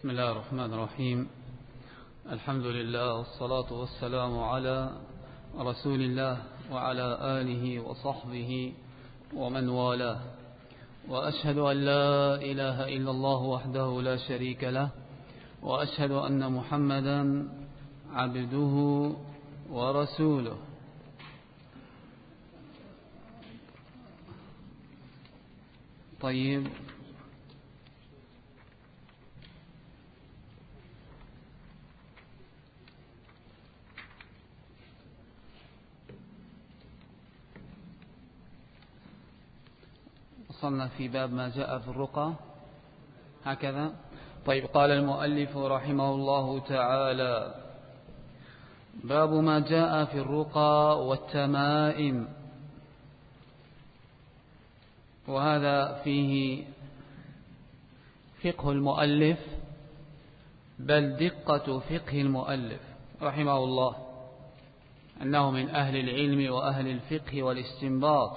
بسم الله الرحمن الرحيم. الحمد لله والصلاة والسلام على رسول الله وعلى آله وصحبه ومن والاه، وأشهد أن لا إله إلا الله وحده لا شريك له، وأشهد أن محمدا عبده ورسوله. طيب، وصلنا في باب ما جاء في الرقى هكذا. طيب، قال المؤلف رحمه الله تعالى: باب ما جاء في الرقى والتمائم. وهذا فيه فقه المؤلف، بل دقة فقه المؤلف رحمه الله، أنه من أهل العلم وأهل الفقه والاستنباط.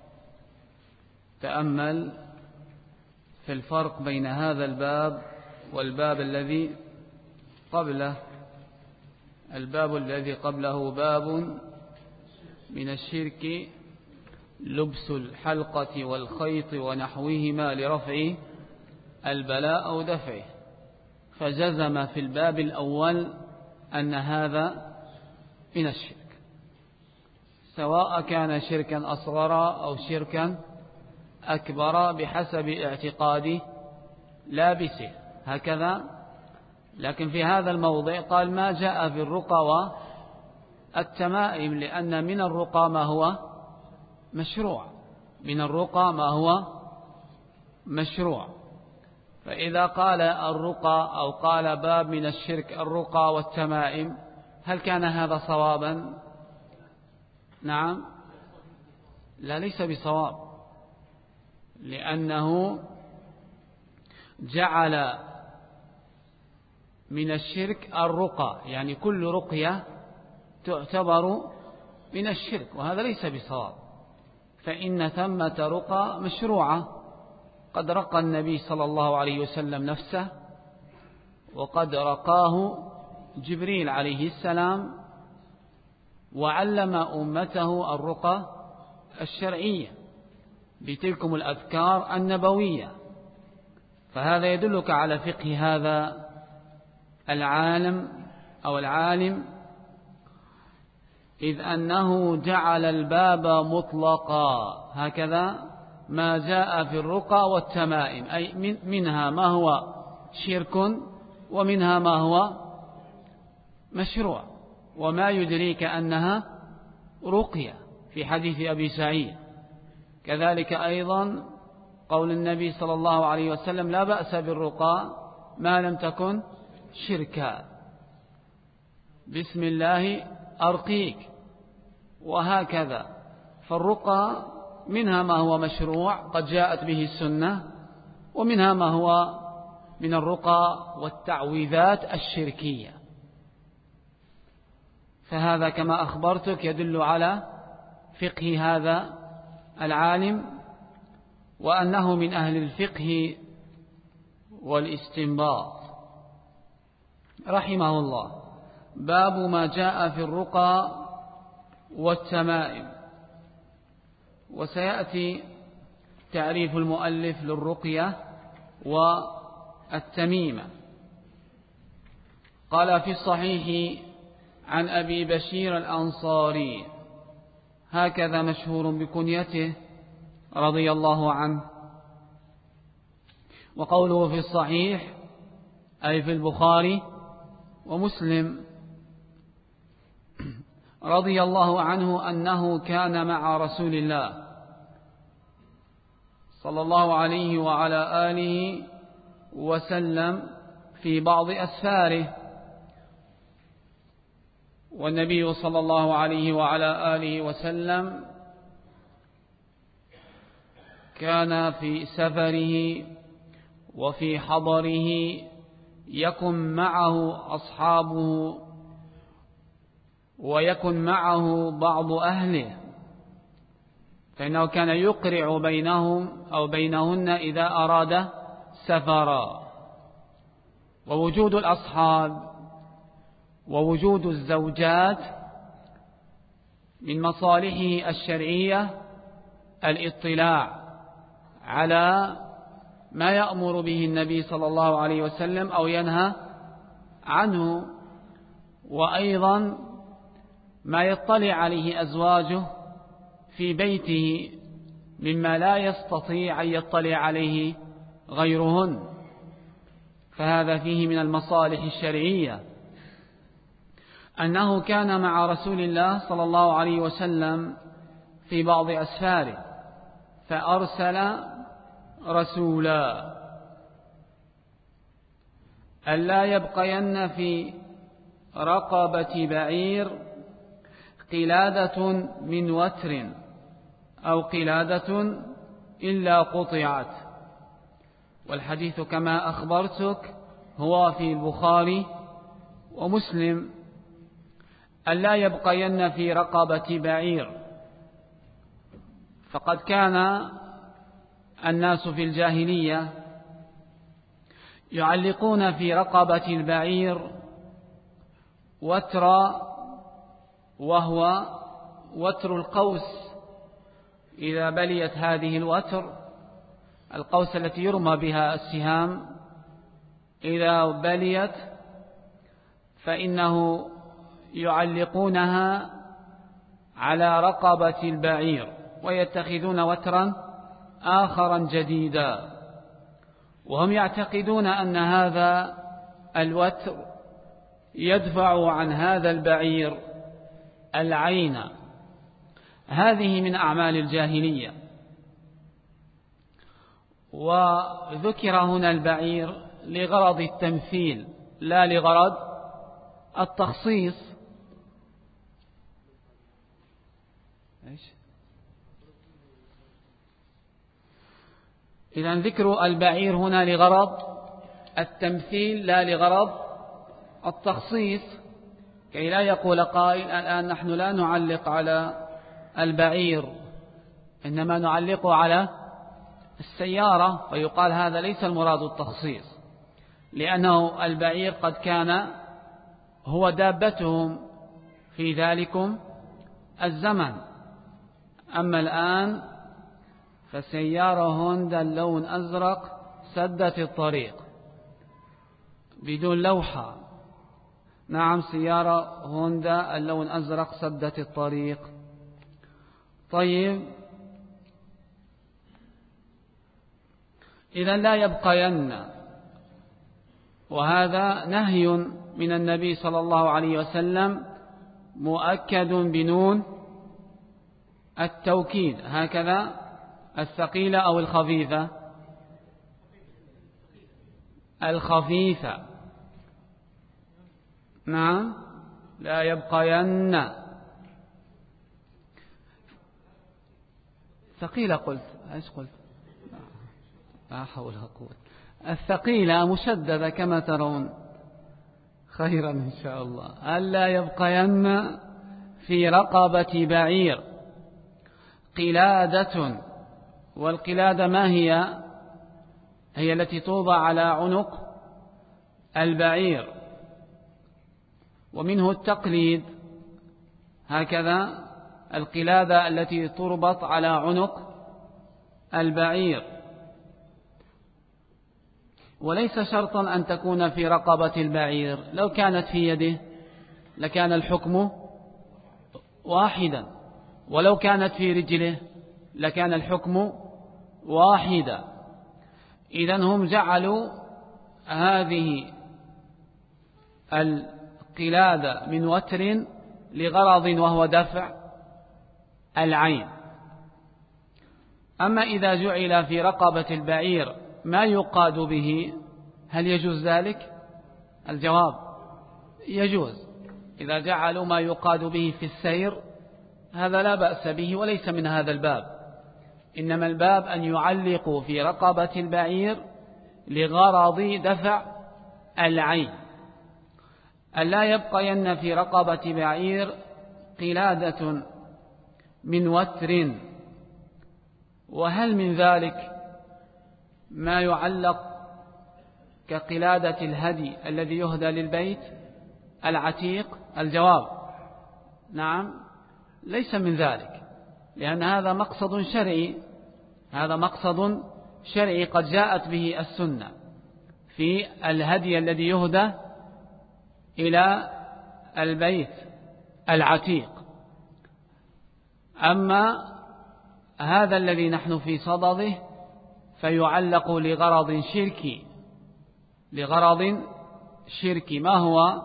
تأمل في الفرق بين هذا الباب والباب الذي قبله. الباب الذي قبله باب من الشرك لبس الحلقة والخيط ونحوهما لرفع البلاء أو دفعه، فجزم في الباب الأول أن هذا من الشرك، سواء كان شركا أصغر أو شركا أكبر بحسب اعتقاد لابسه هكذا. لكن في هذا الموضع قال ما جاء في الرقى والتمائم، لأن من الرقى ما هو مشروع، من الرقى ما هو مشروع. فإذا قال الرقى أو قال باب من الشرك الرقى والتمائم، هل كان هذا صوابا؟ نعم، لا، ليس بصواب، لأنه جعل من الشرك الرقى، يعني كل رقية تعتبر من الشرك، وهذا ليس بصواب. فإن ثمة رقى مشروعة، قد رقى النبي صلى الله عليه وسلم نفسه، وقد رقاه جبريل عليه السلام، وعلم أمته الرقى الشرعية بتلكم الأذكار النبوية. فهذا يدلك على فقه هذا العالم أو العالم، إذ أنه جعل الباب مطلقا هكذا: ما جاء في الرقى والتمائم، أي منها ما هو شرك ومنها ما هو مشروع. وما يدريك أنها رقية في حديث أبي سعيد. كذلك أيضا قول النبي صلى الله عليه وسلم: لا بأس بالرقى ما لم تكن شركا، بسم الله أرقيك، وهكذا. فالرقى منها ما هو مشروع قد جاءت به السنة، ومنها ما هو من الرقى والتعويذات الشركية. فهذا كما أخبرتك يدل على فقه هذا العالم، وأنه من أهل الفقه والاستنباط رحمه الله. باب ما جاء في الرقى والتمائم. وسيأتي تعريف المؤلف للرقية والتميمة. قال في الصحيح عن أبي بشير الأنصاري، هكذا مشهور بكنيته رضي الله عنه. وقوله في الصحيح أي في البخاري ومسلم، رضي الله عنه أنه كان مع رسول الله صلى الله عليه وعلى آله وسلم في بعض أسفاره، والنبي صلى الله عليه وعلى آله وسلم كان في سفره وفي حضره يكن معه أصحابه ويكن معه بعض أهله، فإنه كان يقرع بينهم أو بينهن إذا أراد سفرا. ووجود الأصحاب ووجود الزوجات من مصالحه الشرعية الاطلاع على ما يأمر به النبي صلى الله عليه وسلم أو ينهى عنه، وأيضا ما يطلع عليه أزواجه في بيته مما لا يستطيع أن يطلع عليه غيرهن، فهذا فيه من المصالح الشرعية. أنه كان مع رسول الله صلى الله عليه وسلم في بعض أسفاره فأرسل رسولا ألا يبقين في رقبة بعير قلادة من وتر أو قلادة إلا قطعت. والحديث كما أخبرتك هو في البخاري ومسلم. ألا يبقين في رقبة بعير، فقد كان الناس في الجاهلية يعلقون في رقبة البعير وترا، وهو وتر القوس. إذا بليت هذه الوتر، القوس التي يرمى بها السهام، إذا بليت فإنه يعلقونها على رقبة البعير ويتخذون وترا آخرا جديدا، وهم يعتقدون أن هذا الوتر يدفع عن هذا البعير العين. هذه من أعمال الجاهلية. وذكر هنا البعير لغرض التمثيل لا لغرض التخصيص. إذن ذكر البعير هنا لغرض التمثيل لا لغرض التخصيص، كي لا يقول قائل الآن نحن لا نعلق على البعير إنما نعلق على السيارة، ويقال هذا ليس المراد التخصيص، لأنه البعير قد كان هو دابتهم في ذلكم الزمن. أما الآن فسيارة هوندا اللون أزرق سدت الطريق بدون لوحة. نعم، سيارة هوندا اللون أزرق سدت الطريق. طيب، إذا لا يبقين، وهذا نهي من النبي صلى الله عليه وسلم مؤكد بنون التوكيد، هكذا الثقيلة أو الخفيفة؟ الخفيفة. نعم، لا يبقين. ثقيلة قلت، ايش قلت؟ لا حول ولا قوة. الثقيلة مشددة كما ترون. خيرا إن شاء الله. ألا يبقين في رقبة بعير قلادة. والقلادة ما هي؟ هي التي توضع على عنق البعير، ومنه التقليد، هكذا القلادة التي تربط على عنق البعير. وليس شرطا أن تكون في رقبة البعير، لو كانت في يده لكان الحكم واحدا، ولو كانت في رجله لكان الحكم واحدا. إذن هم جعلوا هذه القلادة من وتر لغرض وهو دفع العين. أما إذا جعل في رقبة البعير ما يقاد به، هل يجوز ذلك؟ الجواب يجوز. إذا جعلوا ما يقاد به في السير هذا لا بأس به، وليس من هذا الباب. إنما الباب أن يعلقوا في رقبة البعير لغرض دفع العين. ألا يبقين في رقبة بعير قلادة من وتر. وهل من ذلك ما يعلق كقلادة الهدي الذي يهدى للبيت العتيق؟ الجواب نعم، ليس من ذلك، لأن هذا مقصد شرعي، هذا مقصد شرعي قد جاءت به السنة في الهدي الذي يهدى إلى البيت العتيق. أما هذا الذي نحن في صدده فيعلق لغرض شركي، لغرض شركي، ما هو؟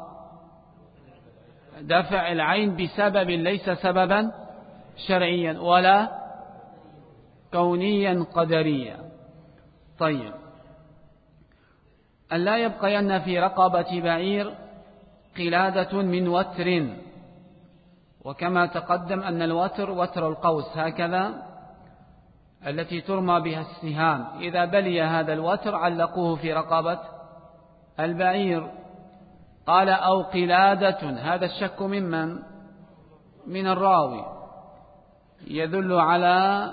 دفع العين بسبب ليس سببا شرعيا ولا كونيا قدريا. طيب، ألا يبقين في رقبة بعير قلادة من وتر، وكما تقدم أن الوتر وتر القوس هكذا التي ترمى بها السهام، إذا بلي هذا الوتر علقوه في رقبة البعير. قال أو قلادة، هذا الشك ممن؟ من الراوي، يدل على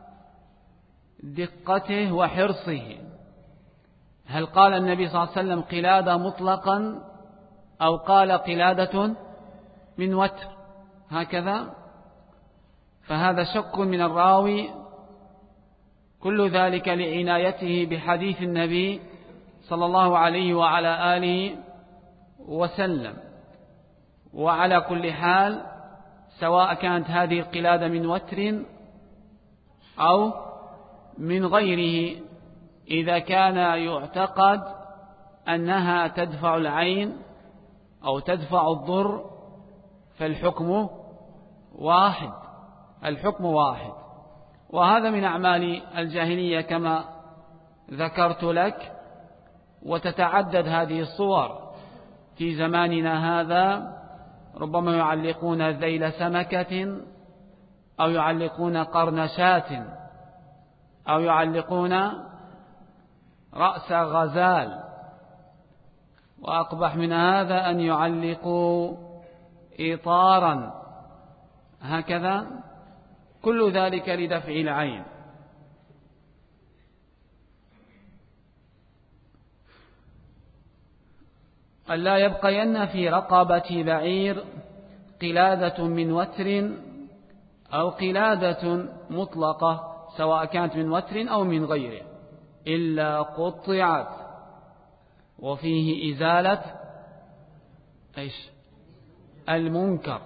دقته وحرصه. هل قال النبي صلى الله عليه وسلم قلادة مطلقا أو قال قلادة من وتر هكذا؟ فهذا شك من الراوي، كل ذلك لعنايته بحديث النبي صلى الله عليه وعلى آله وسلم. وعلى كل حال، سواء كانت هذه القلادة من وتر أو من غيره، إذا كان يعتقد أنها تدفع العين أو تدفع الضر فالحكم واحد، الحكم واحد. وهذا من أعمال الجاهلية كما ذكرت لك، وتتعدد هذه الصور في زماننا هذا، ربما يعلقون ذيل سمكة أو يعلقون قرن شاة أو يعلقون رأس غزال، وأقبح من هذا أن يعلقوا إطارا هكذا، كل ذلك لدفع العين. ألا يبقين في رقبة بعير قلادة من وتر أو قلادة مطلقة سواء كانت من وتر أو من غيره إلا قطعت، وفيه إزالة المنكر،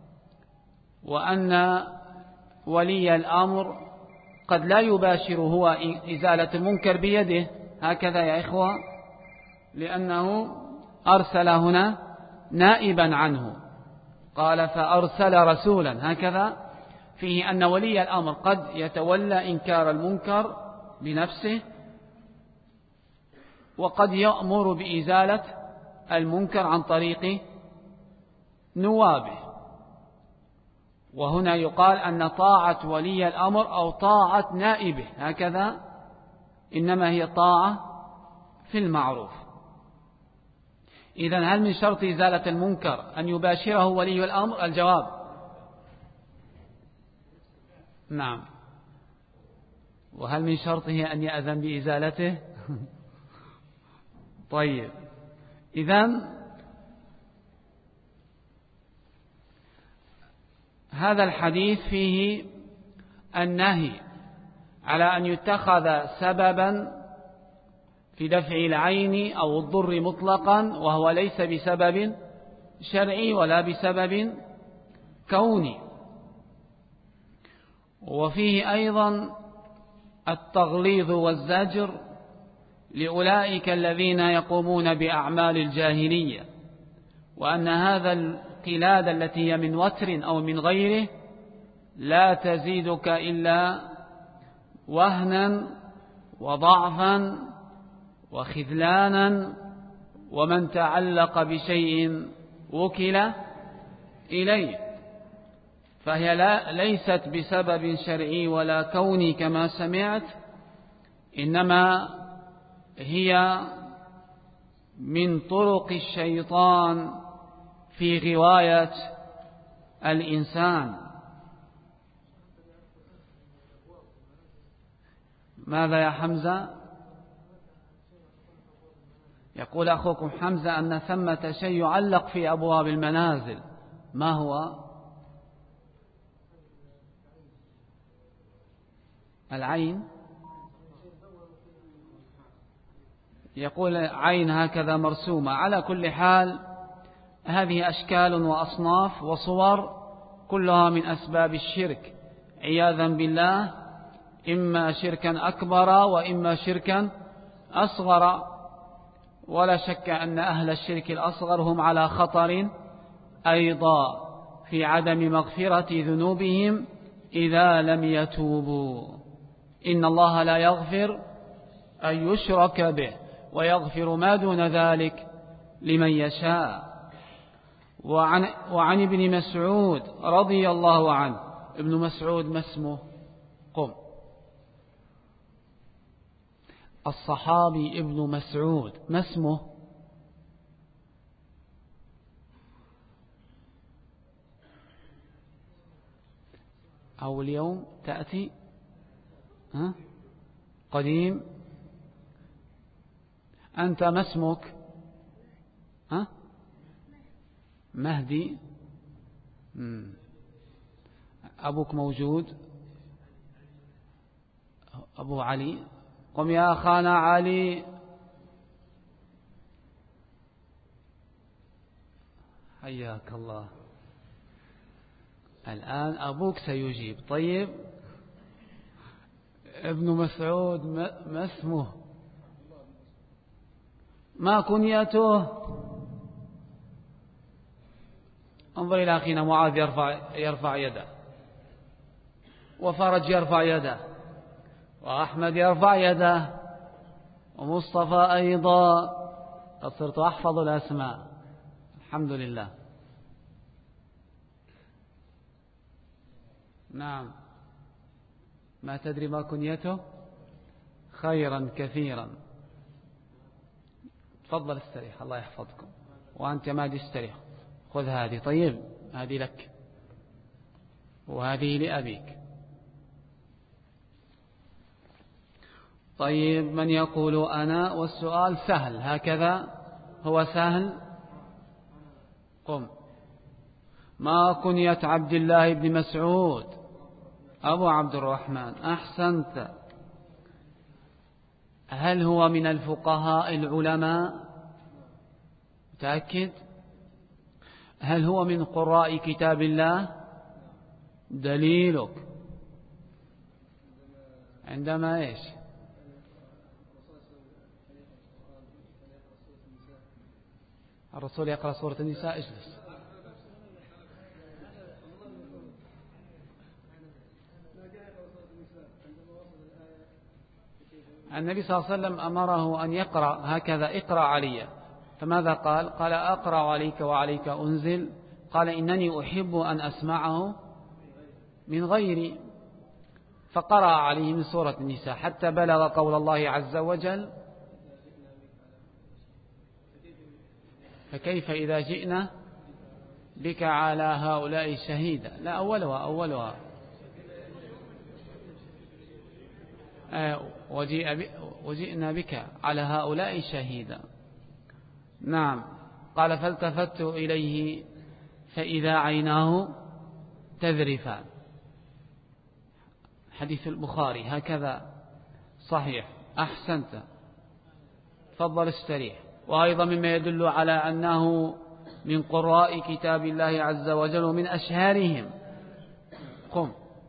وأن ولي الأمر قد لا يباشر هو إزالة المنكر بيده هكذا يا إخوة، لأنه أرسل هنا نائبا عنه، قال فأرسل رسولا، هكذا فيه أن ولي الأمر قد يتولى إنكار المنكر بنفسه، وقد يأمر بإزالة المنكر عن طريق نوابه. وهنا يقال أن طاعة ولي الأمر أو طاعة نائبه هكذا إنما هي طاعة في المعروف. إذن هل من شرط إزالة المنكر أن يباشره ولي الأمر؟ الجواب نعم. وهل من شرطه أن يأذن بإزالته؟ طيب، إذن هذا الحديث فيه النهي على أن يتخذ سببا في دفع العين أو الضر مطلقا وهو ليس بسبب شرعي ولا بسبب كوني. وفيه أيضا التغليظ والزجر لأولئك الذين يقومون بأعمال الجاهلية، وأن هذا القلادة التي هي من وتر أو من غيره لا تزيدك إلا وهنا وضعفا وخذلانا، ومن تعلق بشيء وكل إليه، فهي ليست بسبب شرعي ولا كوني كما سمعت، إنما هي من طرق الشيطان في غواية الإنسان. ماذا يا حمزة؟ يقول أخوكم حمزة أن ثمة شيء يعلق في أبواب المنازل، ما هو؟ العين. يقول عين هكذا مرسومة. على كل حال هذه أشكال وأصناف وصور كلها من أسباب الشرك عياذا بالله، إما شركا أكبر وإما شركا أصغر. ولا شك أن أهل الشرك الأصغر هم على خطر أيضا في عدم مغفرة ذنوبهم إذا لم يتوبوا. إن الله لا يغفر أن يشرك به ويغفر ما دون ذلك لمن يشاء. وعن ابن مسعود رضي الله عنه. ابن مسعود ما اسمه؟ قم. الصحابي ابن مسعود ما اسمه؟ أو اليوم تأتي قديم. أنت ما اسمك؟ مهدي. أبوك موجود؟ أبو علي. قم يا أخانا علي. حياك الله. الآن أبوك سيجيب. طيب ابن مسعود ما اسمه؟ ما كنيته؟ انظر إلى أخينا معاذ يرفع يده، وفرج يرفع يده، وأحمد يرفع يده، ومصطفى أيضا. قد صرت أحفظ الأسماء الحمد لله. نعم. ما تدري ما كنيته؟ خيرا كثيرا. تفضل استريح، الله يحفظكم. وأنت ما استريح، خذ هذه. طيب هذه لك وهذه لأبيك. طيب من يقول أنا؟ والسؤال سهل هكذا، هو سهل. قم. ما كنية عبد الله بن مسعود؟ أبو عبد الرحمن. أحسنت. هل هو من الفقهاء العلماء؟ متأكد؟ هل هو من قراء كتاب الله؟ دليلك عندما إيش؟ الرسول يقرأ سورة النساء. اجلس. النبي صلى الله عليه وسلم أمره أن يقرأ هكذا: اقرأ علي. فماذا قال؟ قال أقرأ عليك وعليك أنزل. قال إنني أحب أن أسمعه من غيري. فقرأ عليه من سورة النساء حتى بلغ قول الله عز وجل: فكيف إذا جئنا بك على هؤلاء شهيدا. لا، أولها وجئنا بك على هؤلاء شهيدا. نعم. قال فالتفت إليه فإذا عيناه تذرفان. حديث البخاري هكذا صحيح. أحسنت. تفضل استريح. وأيضا مما يدل على أنه من قراء كتاب الله عز وجل ومن أشهرهم. قم.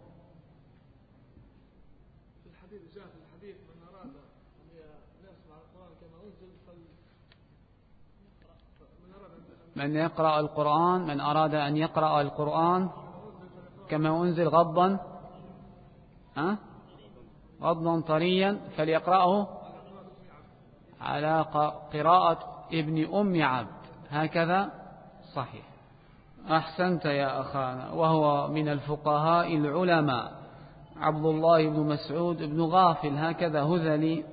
من يقرأ القرآن، من أراد أن يقرأ القرآن كما أنزل غضا طريا فليقرأه على قراءة ابن أم عبد. هكذا صحيح. أحسنت يا أخانا. وهو من الفقهاء العلماء عبد الله بن مسعود بن غافل، هكذا هذلي.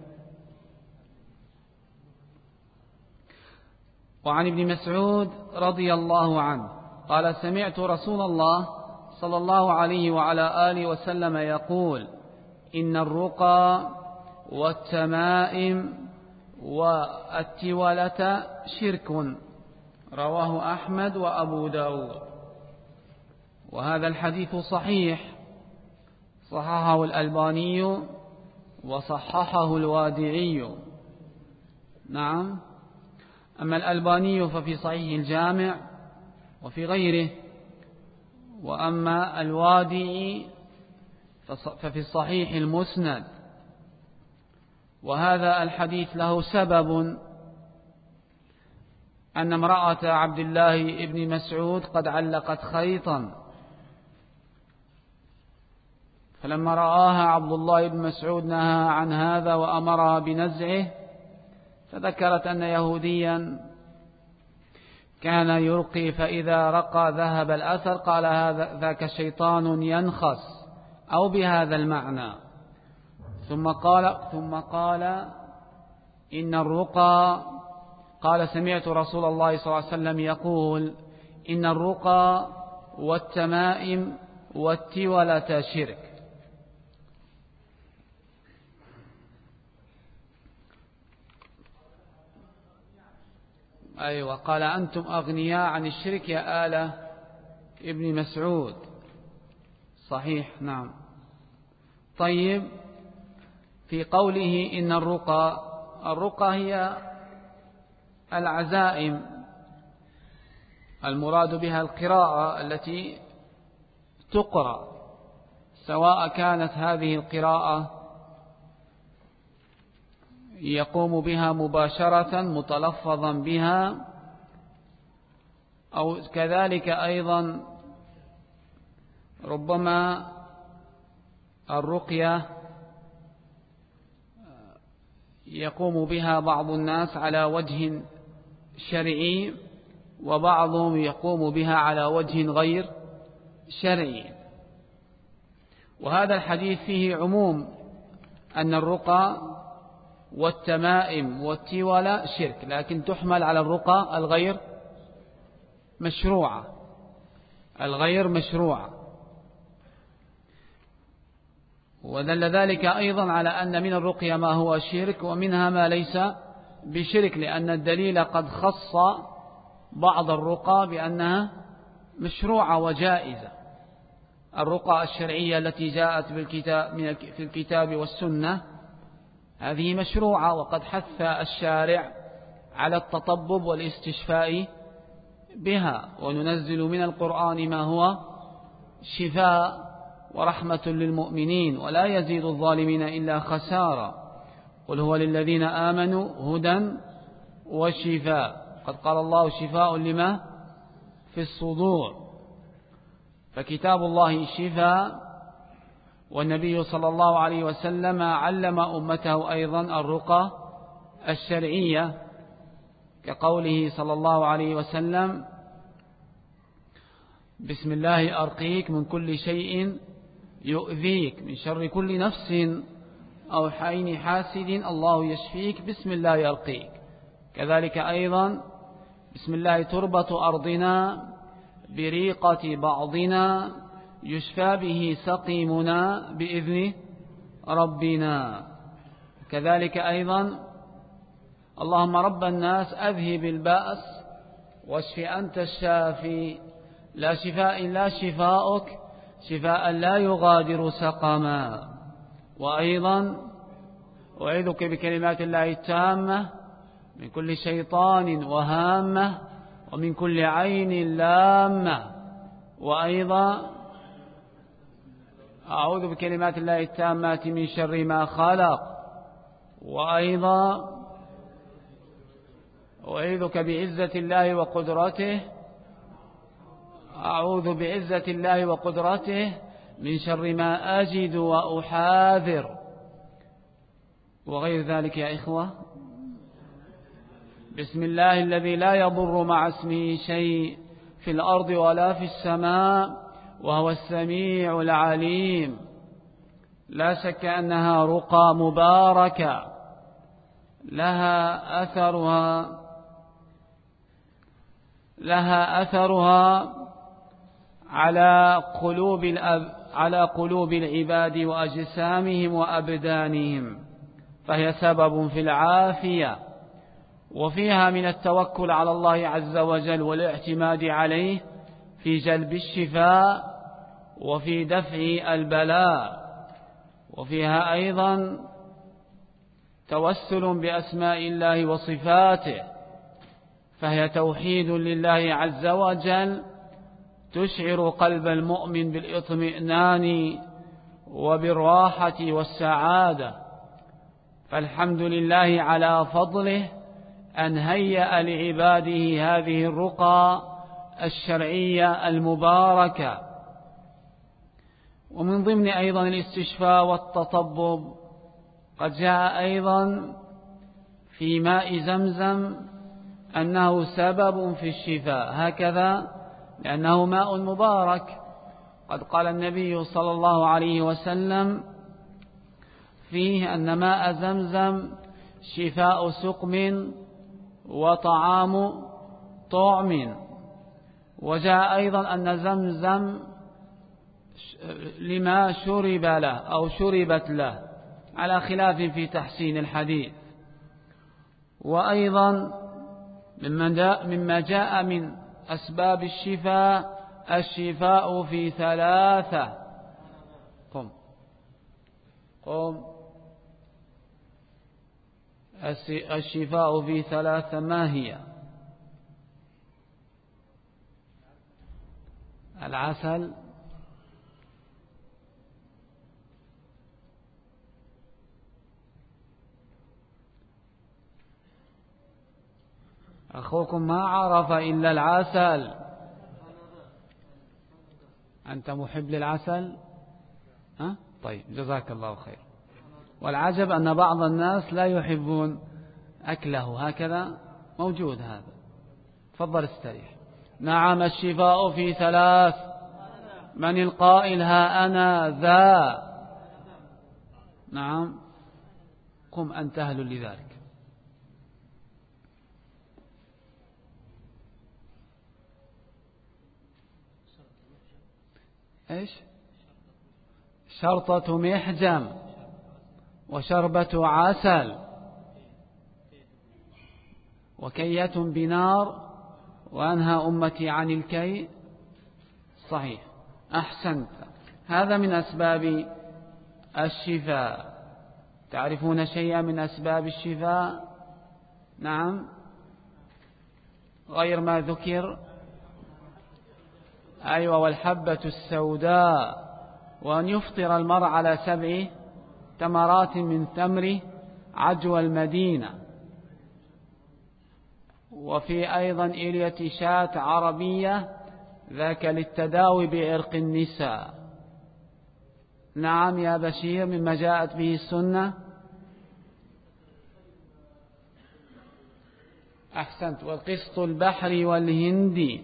وعن ابن مسعود رضي الله عنه قال: سمعت رسول الله صلى الله عليه وعلى آله وسلم يقول: إن الرقى والتمائم والتولة شرك، رواه أحمد وأبو داود. وهذا الحديث صحيح، صححه الألباني وصححه الوادعي. نعم. أما الألباني ففي صحيح الجامع وفي غيره، وأما الوادعي ففي الصحيح المسند. وهذا الحديث له سبب، أن امرأة عبد الله بن مسعود قد علقت خيطا، فلما رآها عبد الله بن مسعود نهى عن هذا وأمرها بنزعه، فذكرت أن يهوديا كان يرقي فإذا رقى ذهب الأثر، قال هذا ذاك شيطان ينخس، أو بهذا المعنى. ثم قال إن الرقى، قال سمعت رسول الله صلى الله عليه وسلم يقول إن الرقى والتمائم والتولة شرك. أيوة، قال أنتم أغنياء عن الشرك يا آل ابن مسعود. صحيح. نعم. طيب، في قوله إن الرقى هي العزائم، المراد بها القراءة التي تقرأ، سواء كانت هذه القراءة يقوم بها مباشرة متلفظا بها، أو كذلك أيضا ربما الرقية يقوم بها بعض الناس على وجه شرعي، وبعضهم يقوم بها على وجه غير شرعي. وهذا الحديث فيه عموم أن الرقى والتمائم والتولة شرك، لكن تحمل على الرقى الغير مشروعة. ودل ذلك أيضا على أن من الرقية ما هو شرك ومنها ما ليس بشرك، لأن الدليل قد خص بعض الرقى بأنها مشروعة وجائزة. الرقى الشرعية التي جاءت في الكتاب والسنة هذه مشروعة، وقد حث الشارع على التطبب والاستشفاء بها. وننزل من القرآن ما هو شفاء ورحمة للمؤمنين ولا يزيد الظالمين إلا خسارا. قل هو للذين آمنوا هدى وشفاء. قد قال الله شفاء لما في الصدور، فكتاب الله شفاء. والنبي صلى الله عليه وسلم علم أمته أيضا الرقى الشرعية، كقوله صلى الله عليه وسلم بسم الله أرقيك من كل شيء يؤذيك، من شر كل نفس أو حين حاسد الله يشفيك، بسم الله أرقيك. كذلك أيضا بسم الله تربة أرضنا بريقة بعضنا يشفى به سقيمنا بإذن ربنا. كذلك أيضا اللهم رب الناس أذهب البأس واشف أنت الشافي، لا شفاء إلا شفاؤك شفاء لا يغادر سقما. وأيضا أعيذك بكلمات الله التامة من كل شيطان وهامة ومن كل عين لامة. وأيضا أعوذ بكلمات الله التامات من شر ما خلق. وأيضا أعيذك بعزة الله وقدرته، أعوذ بعزة الله وقدرته من شر ما أجد وأحاذر، وغير ذلك يا إخوة. بسم الله الذي لا يضر مع اسمه شيء في الأرض ولا في السماء وهو السميع العليم. لا شك أنها رقى مباركة لها أثرها على قلوب العباد وأجسامهم وأبدانهم، فهي سبب في العافية وفيها من التوكل على الله عز وجل والاعتماد عليه في جلب الشفاء وفي دفع البلاء. وفيها أيضا توسل بأسماء الله وصفاته، فهي توحيد لله عز وجل تشعر قلب المؤمن بالاطمئنان وبالراحة والسعادة. فالحمد لله على فضله أن هيأ لعباده هذه الرقى الشرعية المباركة. ومن ضمن أيضا الاستشفاء والتطبب قد جاء أيضا في ماء زمزم أنه سبب في الشفاء، هكذا لأنه ماء مبارك. قد قال النبي صلى الله عليه وسلم فيه أن ماء زمزم شفاء سقم وطعام طعم. وجاء أيضا أن زمزم لما شرب له أو شربت له، على خلاف في تحسين الحديث. وأيضا مما جاء من أسباب الشفاء الشفاء في ثلاثة. قم الشفاء في ثلاثة ما هي؟ العسل، أخوكم ما عرف إلا العسل. أنت محب للعسل؟ طيب جزاك الله خير. والعجب أن بعض الناس لا يحبون أكله، هكذا موجود هذا. تفضل استريح. نعم الشفاء في ثلاث. من القائل ها أنا ذا؟ نعم قم أنت أهل لذلك. إيش؟ شرطة محجم وشربة عسل وكية بنار وأنهى أمتي عن الكي. صحيح، أحسنت. هذا من أسباب الشفاء. تعرفون شيئا من أسباب الشفاء؟ نعم، غير ما ذكر. أيوة، والحبة السوداء، وأن يفطر المرء على 7 تمرات من تمر عجوى المدينة. وفي أيضا إلية شاة عربية، ذاك للتداوي بعرق النساء. نعم يا بشير، مما جاءت به السنة. أحسنت. والقسط البحري والهندي،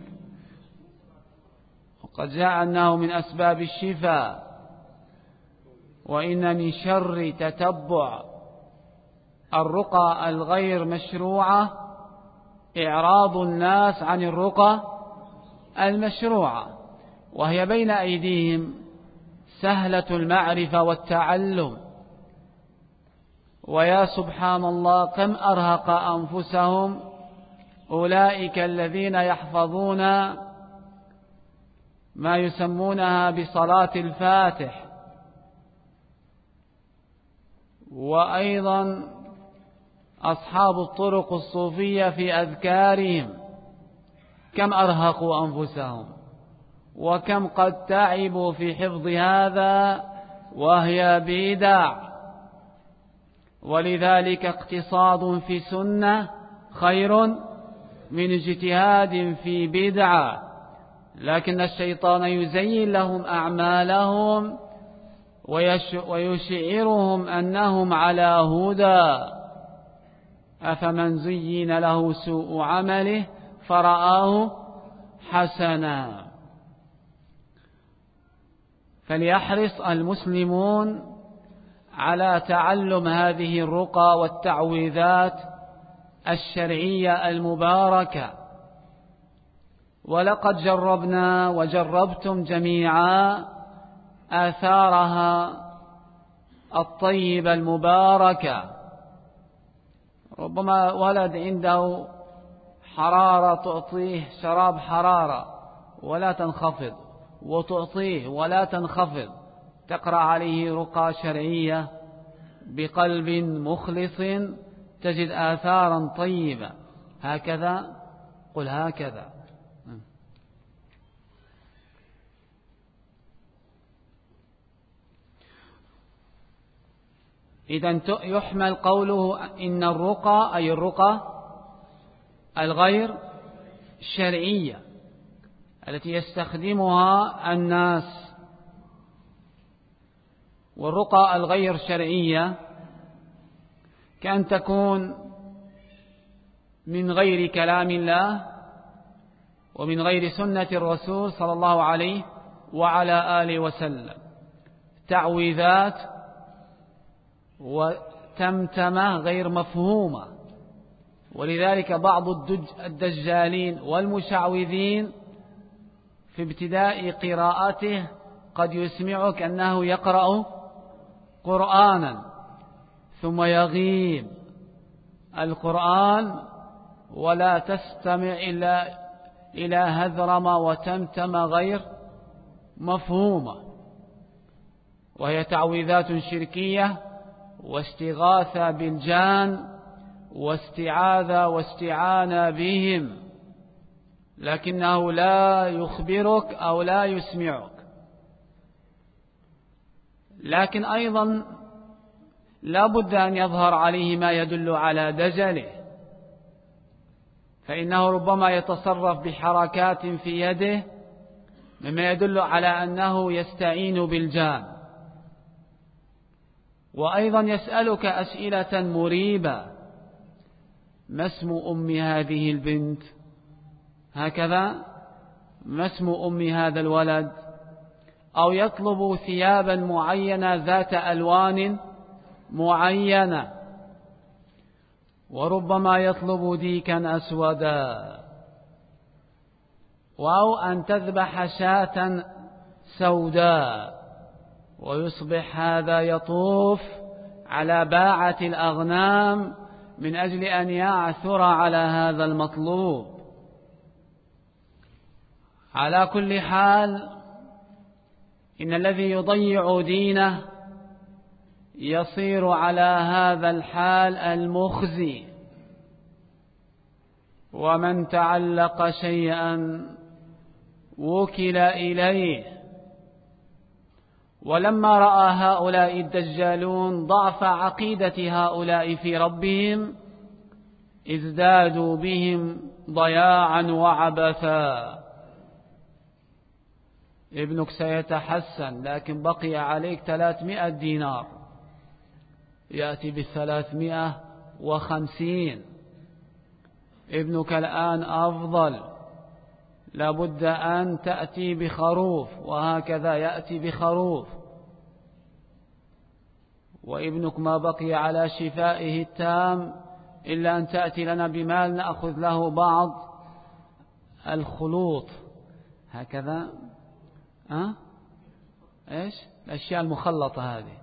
وقد جاء أنه من أسباب الشفاء. وإن من شر تتبع الرقى الغير مشروعة إعراض الناس عن الرقى المشروعة، وهي بين أيديهم سهلة المعرفة والتعلم. ويا سبحان الله، كم أرهق أنفسهم أولئك الذين يحفظون ما يسمونها بصلاة الفاتح، وأيضا أصحاب الطرق الصوفية في أذكارهم، كم أرهقوا أنفسهم وكم قد تعبوا في حفظ هذا وهي بدع. ولذلك اقتصاد في سنة خير من اجتهاد في بدعة. لكن الشيطان يزين لهم أعمالهم ويشعرهم أنهم على هدى. أفمن زين له سوء عمله فرآه حسنا. فليحرص المسلمون على تعلم هذه الرقى والتعويذات الشرعية المباركة. ولقد جربنا وجربتم جميعا آثارها الطيبة المباركة. ربما ولد عنده حرارة تعطيه شراب حرارة ولا تنخفض، وتعطيه ولا تنخفض، تقرأ عليه رقى شرعية بقلب مخلص تجد آثارا طيبة. هكذا قل هكذا. إذن يحمل قوله إن الرقى أي الرقى الغير الشرعية التي يستخدمها الناس. والرقى الغير شرعية كأن تكون من غير كلام الله ومن غير سنة الرسول صلى الله عليه وعلى آله وسلم، تعويذات وتمتمة غير مفهومة. ولذلك بعض الدجالين والمشعوذين في ابتداء قراءته قد يسمعك أنه يقرأ قرآنا ثم يغيب القرآن ولا تستمع إلا إلى هذرمة وتمتمة غير مفهومة، وهي تعويذات شركية واستغاثة بالجان واستعاذة واستعانة بهم، لكنه لا يخبرك أو لا يسمعك. لكن أيضا لا بد أن يظهر عليه ما يدل على دجله، فإنه ربما يتصرف بحركات في يده مما يدل على أنه يستعين بالجان. وأيضا يسألك أسئلة مريبة: ما اسم أم هذه البنت؟ هكذا ما اسم أم هذا الولد؟ أو يطلب ثيابا معينة ذات ألوان معينة، وربما يطلب ديكا أسودا، أو أن تذبح شاة سوداء، ويصبح هذا يطوف على باعة الأغنام من أجل أن يعثر على هذا المطلوب. على كل حال، إن الذي يضيع دينه يصير على هذا الحال المخزي. ومن تعلق شيئا وكل إليه. ولما رأى هؤلاء الدجالون ضعف عقيدة هؤلاء في ربهم ازدادوا بهم ضياعا وعبثا. ابنك سيتحسن لكن بقي عليك 300 دينار، يأتي ب350. ابنك الآن أفضل، لابد أن تأتي بخروف، وهكذا يأتي بخروف. وابنك ما بقي على شفائه التام إلا أن تأتي لنا بمال نأخذ له بعض الخلوط، هكذا إيش الأشياء المخلطة هذه.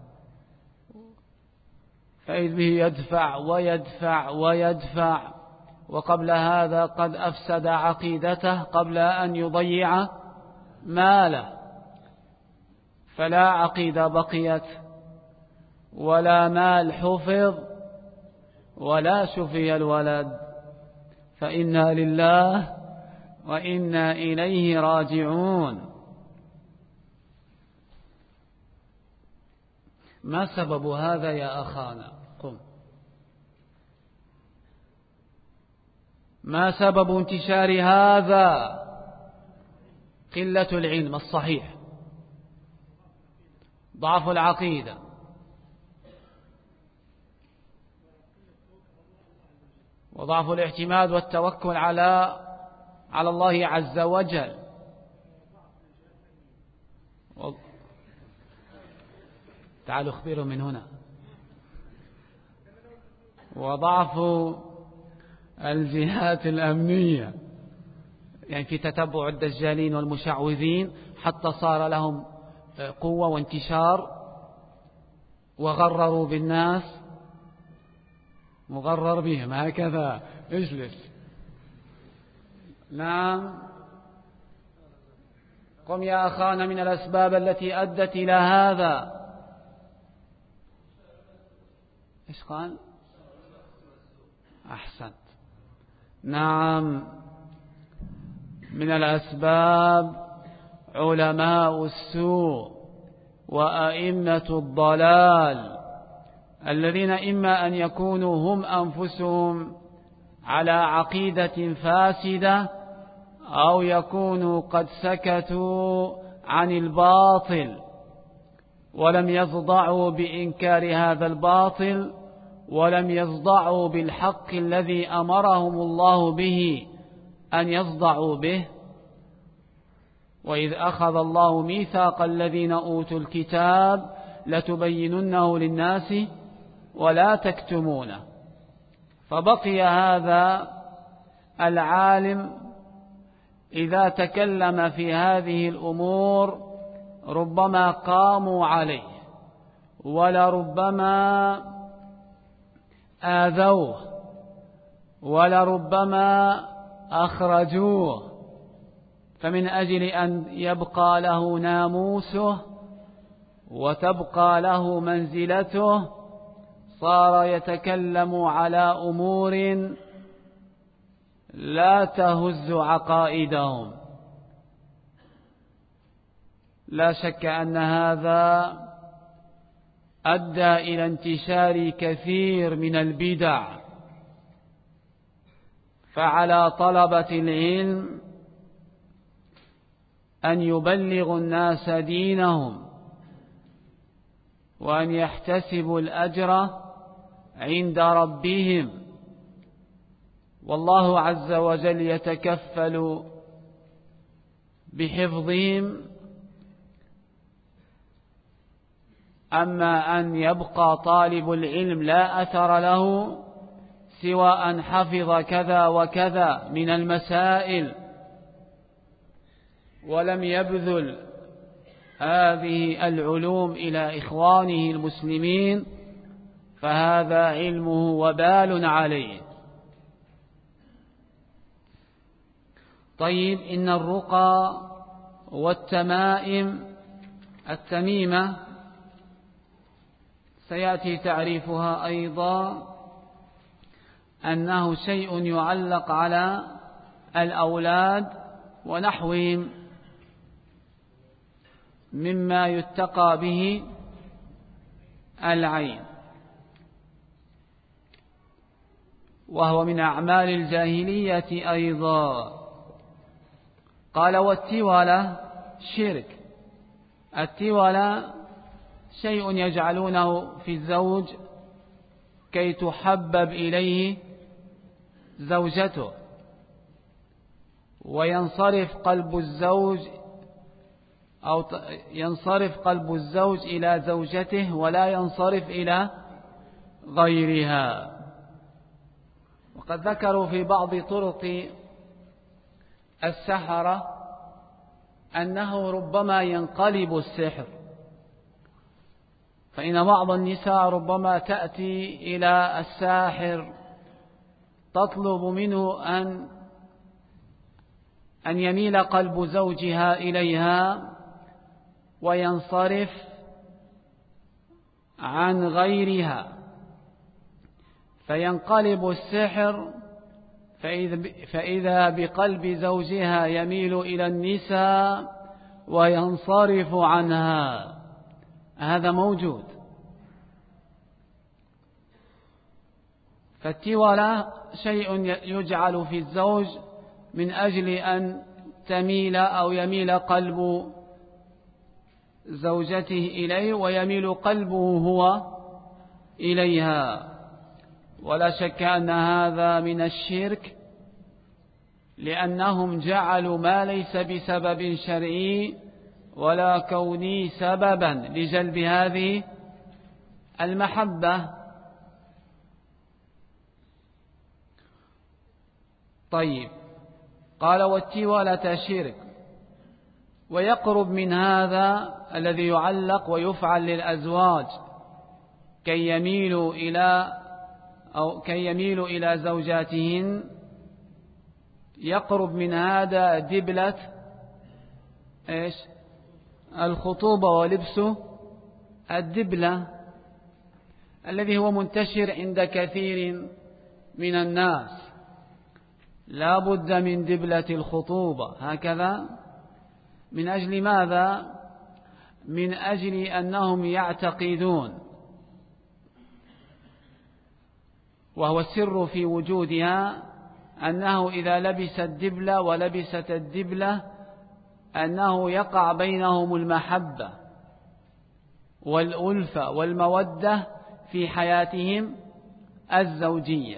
فإذ به يدفع ويدفع ويدفع، وقبل هذا قد أفسد عقيدته قبل أن يضيع ماله. فلا عقيدة بقيت ولا مال حفظ ولا شفي الولد. فإنا لله وإنا إليه راجعون. ما سبب هذا يا أخانا؟ قم. ما سبب انتشار هذا؟ قلة العلم الصحيح، ضعف العقيدة، وضعف الاعتماد والتوكل على الله عز وجل. تعالوا اخبروا من هنا. وضعف الجهات الأمنية، يعني في تتبع الدجالين والمشعوذين حتى صار لهم قوة وانتشار وغرروا بالناس. مغرر بهم هكذا. اجلس. نعم. قم يا أخانا. من الأسباب التي أدت إلى هذا إيش قال؟ أحسنت. نعم. من الأسباب علماء السوء وأئمة الضلال الذين إما أن يكونوا هم أنفسهم على عقيدة فاسدة أو يكونوا قد سكتوا عن الباطل ولم يصدعوا بإنكار هذا الباطل ولم يصدعوا بالحق الذي أمرهم الله به أن يصدعوا به. وإذ أخذ الله ميثاق الذين أوتوا الكتاب لتبيننه للناس ولا تكتمونه. فبقي هذا العالم إذا تكلم في هذه الأمور ربما قاموا عليه ولربما آذوه ولربما أخرجوه، فمن أجل أن يبقى له ناموسه وتبقى له منزلته صار يتكلم على أمور لا تهز عقائدهم. لا شك أن هذا أدى إلى انتشار كثير من البدع، فعلى طلبة العلم أن يبلغوا الناس دينهم وأن يحتسبوا الأجر عند ربهم، والله عز وجل يتكفل بحفظهم. أما أن يبقى طالب العلم لا أثر له سوى أن حفظ كذا وكذا من المسائل ولم يبذل هذه العلوم إلى إخوانه المسلمين، فهذا علمه وبال عليه. طيب، إن الرقى والتمائم، التميمة سيأتي تعريفها أيضا أنه شيء يعلق على الأولاد ونحوهم مما يتقى به العين، وهو من أعمال الجاهلية أيضا. قال والتولة شرك. التولة شيء يجعلونه في الزوج كي تحبب إليه زوجته وينصرف قلب الزوج أو ينصرف قلب الزوج إلى زوجته ولا ينصرف إلى غيرها. وقد ذكروا في بعض طرق السحرة أنه ربما ينقلب السحر، فإن بعض النساء ربما تأتي إلى الساحر تطلب منه أن يميل قلب زوجها إليها وينصرف عن غيرها، فينقلب السحر، فإذا بقلب زوجها يميل إلى النساء وينصرف عنها. هذا موجود. فالتولة شيء يجعل في الزوج من أجل أن تميل أو يميل قلب زوجته إليه ويميل قلبه هو إليها. ولا شك أن هذا من الشرك، لأنهم جعلوا ما ليس بسبب شرعي ولا كوني سببا لجلب هذه المحبة. طيب، قال والتولة شرك. ويقرب من هذا الذي يعلق ويفعل للأزواج كي يميلوا إلى أو كي يميلوا إلى زوجاتهن يقرب من هذا دبلة إيش الخطوبة ولبس الدبلة الذي هو منتشر عند كثير من الناس. لا بد من دبلة الخطوبة هكذا. من أجل ماذا؟ من أجل أنهم يعتقدون، وهو السر في وجودها، أنه إذا لبس الدبلة ولبست الدبلة أنه يقع بينهم المحبة والألفة والمودة في حياتهم الزوجية.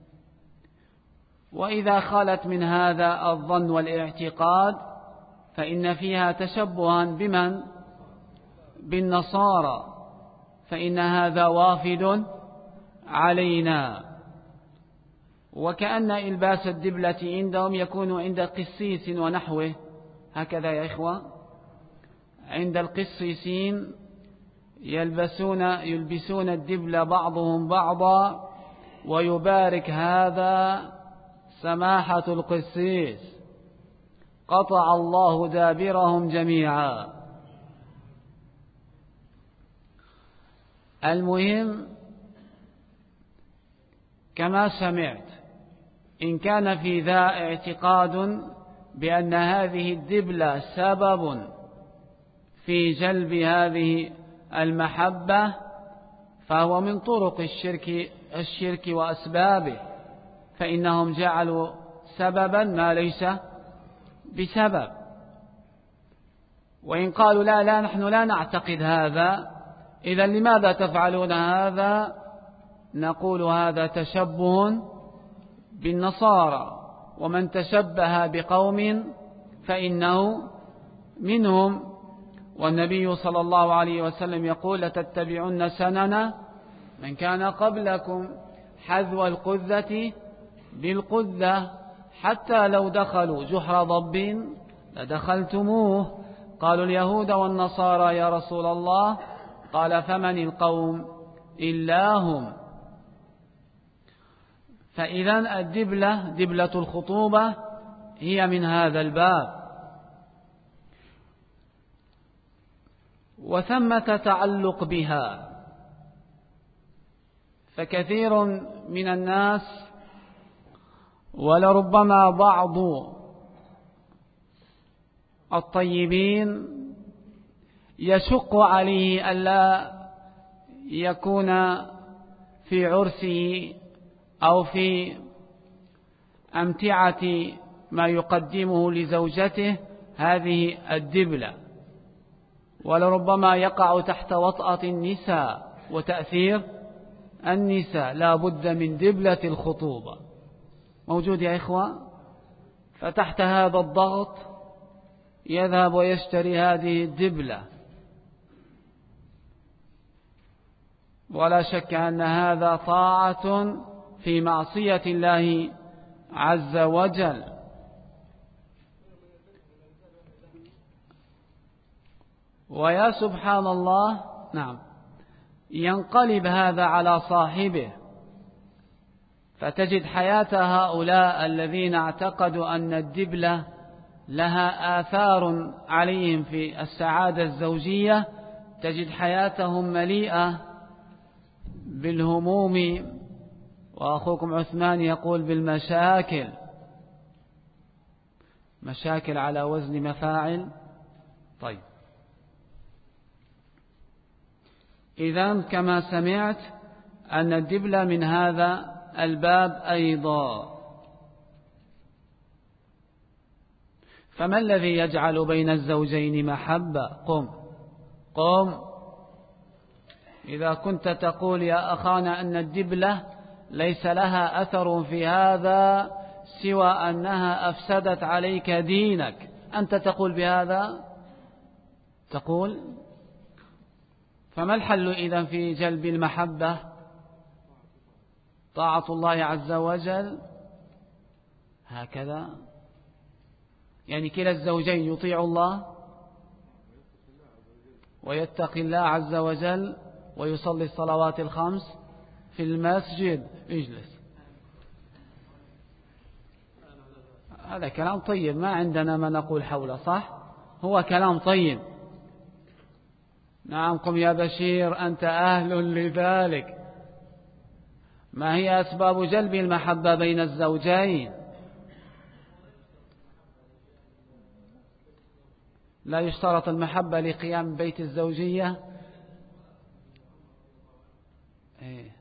وإذا خلت من هذا الظن والاعتقاد فإن فيها تشبها بمن؟ بالنصارى، فإن هذا وافد علينا. وكأن إلباس الدبلة عندهم يكون عند قسيس ونحوه، هكذا يا إخوة، عند القسيسين يلبسون الدبلة بعضهم بعضا، ويبارك هذا سماحة القسيس، قطع الله دابرهم جميعا. المهم كما سمعت، إن كان في ذا اعتقاد بأن هذه الدبلة سبب في جلب هذه المحبة فهو من طرق الشرك وأسبابه، فإنهم جعلوا سببا ما ليس بسبب. وإن قالوا لا نحن لا نعتقد هذا، إذا لماذا تفعلون هذا؟ نقول هذا تشبه بالنصارى، ومن تشبه بقوم فإنه منهم. والنبي صلى الله عليه وسلم يقول لتتبعن سنن من كان قبلكم حذو القذة بالقذة، حتى لو دخلوا جحر ضب لدخلتموه. قالوا اليهود والنصارى يا رسول الله، قال فمن القوم إلا هم. فإذا الدبلة دبلة الخطوبة هي من هذا الباب. وثمة تعلق بها، فكثير من الناس ولربما بعض الطيبين يشق عليه ألا يكون في عرسه أو في أمتعة ما يقدمه لزوجته هذه الدبلة، ولربما يقع تحت وطأة النساء وتأثير النساء. لا بد من دبلة الخطوبة. موجود يا إخوة؟ فتحت هذا الضغط يذهب ويشتري هذه الدبلة، ولا شك أن هذا طاعة في معصية الله عز وجل. ويا سبحان الله، نعم، ينقلب هذا على صاحبه، فتجد حياة هؤلاء الذين اعتقدوا أن الدبلة لها آثار عليهم في السعادة الزوجية، تجد حياتهم مليئة بالهموم، وأخوكم عثمان يقول بالمشاكل، مشاكل على وزن مفاعل. طيب، إذن كما سمعت أن الدبلة من هذا الباب أيضا. فما الذي يجعل بين الزوجين محبة؟ قم. إذا كنت تقول يا أخانا أن الدبلة ليس لها أثر في هذا سوى أنها أفسدت عليك دينك، أنت تقول بهذا؟ تقول؟ فما الحل إذن في جلب المحبة؟ طاعة الله عز وجل، هكذا. يعني كلا الزوجين يطيع الله ويتقي الله عز وجل ويصلي الصلوات الخمس في المسجد اجلس. هذا كلام طيب، ما عندنا ما نقول حوله، صح؟ هو كلام طيب. نعم، قم يا بشير أنت أهل لذلك. ما هي أسباب جلب المحبة بين الزوجين؟ لا يشترط المحبة لقيام بيت الزوجية. إيه.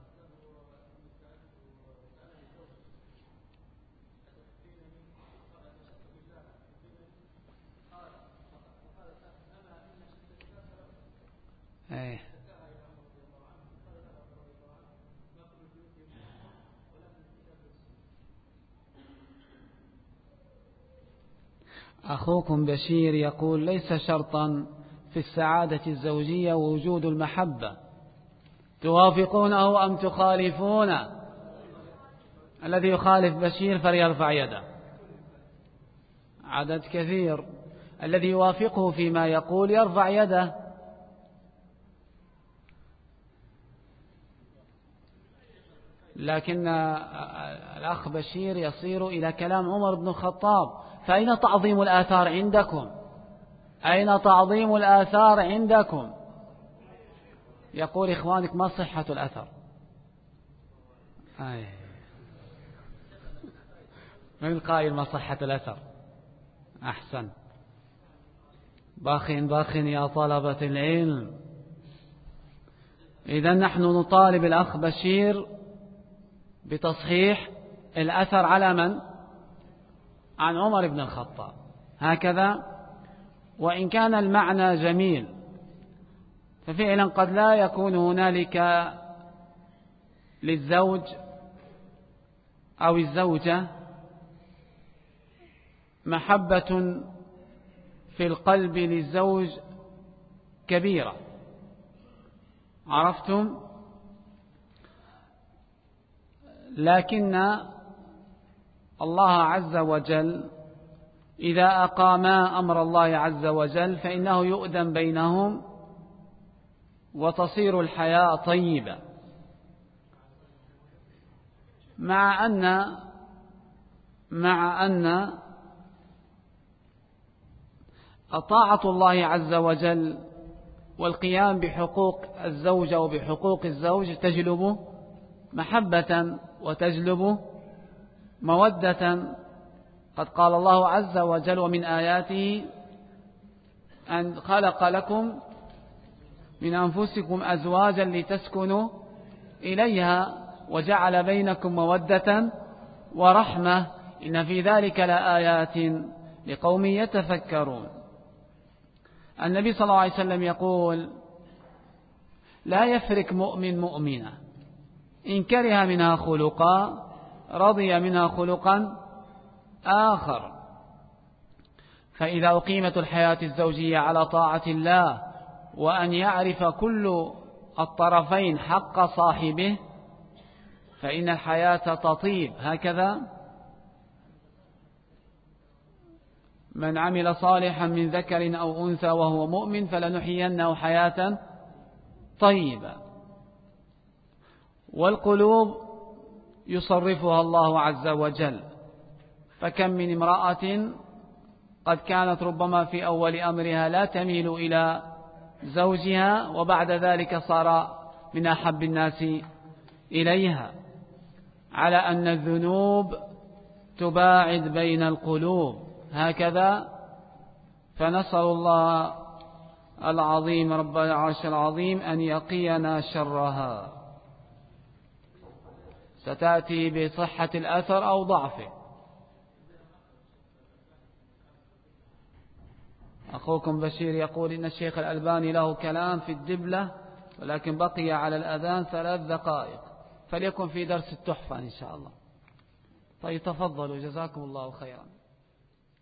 إيه. أخوكم بشير يقول ليس شرطا في السعادة الزوجية وجود المحبة، توافقونه أم تخالفونه؟ الذي يخالف بشير فليرفع يده. عدد كثير. الذي يوافقه فيما يقول يرفع يده. لكن الأخ بشير يصير إلى كلام عمر بن الخطاب، فأين تعظيم الآثار عندكم؟ أين تعظيم الآثار عندكم؟ يقول إخوانك ما صحة الأثر. من القائل ما صحة الأثر؟ أحسن. باخ يا طلبة العلم. إذا نحن نطالب الأخ بشير بتصحيح الأثر على من؟ عن عمر بن الخطاب، هكذا. وإن كان المعنى جميل ففعلا قد لا يكون هنالك للزوج أو الزوجة محبة في القلب للزوج كبيرة، عرفتم؟ لكن الله عز وجل إذا أقاما أمر الله عز وجل فإنه يؤذن بينهم وتصير الحياة طيبة، مع أن طاعة الله عز وجل والقيام بحقوق الزوجة وبحقوق الزوج تجلب محبة وتجلب مودة. قد قال الله عز وجل ومن آياته أن خلق لكم من أنفسكم أزواجا لتسكنوا إليها وجعل بينكم مودة ورحمة إن في ذلك لآيات لقوم يتفكرون. النبي صلى الله عليه وسلم يقول لا يفرق مؤمن مؤمنة إن كره منها خلقا رضي منها خلقا آخر. فإذا أقيمت الحياة الزوجية على طاعة الله وأن يعرف كل الطرفين حق صاحبه فإن الحياة تطيب. هكذا من عمل صالحا من ذكر أو أنثى وهو مؤمن فلنحيينه حياة طيبة. والقلوب يصرفها الله عز وجل، فكم من امرأة قد كانت ربما في أول أمرها لا تميل إلى زوجها وبعد ذلك صار من أحب الناس إليها، على أن الذنوب تباعد بين القلوب. هكذا فنسأل الله العظيم رب العرش العظيم أن يقينا شرها. ستأتي بصحة الأثر أو ضعفه. أخوكم بشير يقول إن الشيخ الألباني له كلام في الدبلة ولكن بقي على الأذان 3 دقائق، فليكن في درس التحفة إن شاء الله. طيب تفضلوا، جزاكم الله خيرا.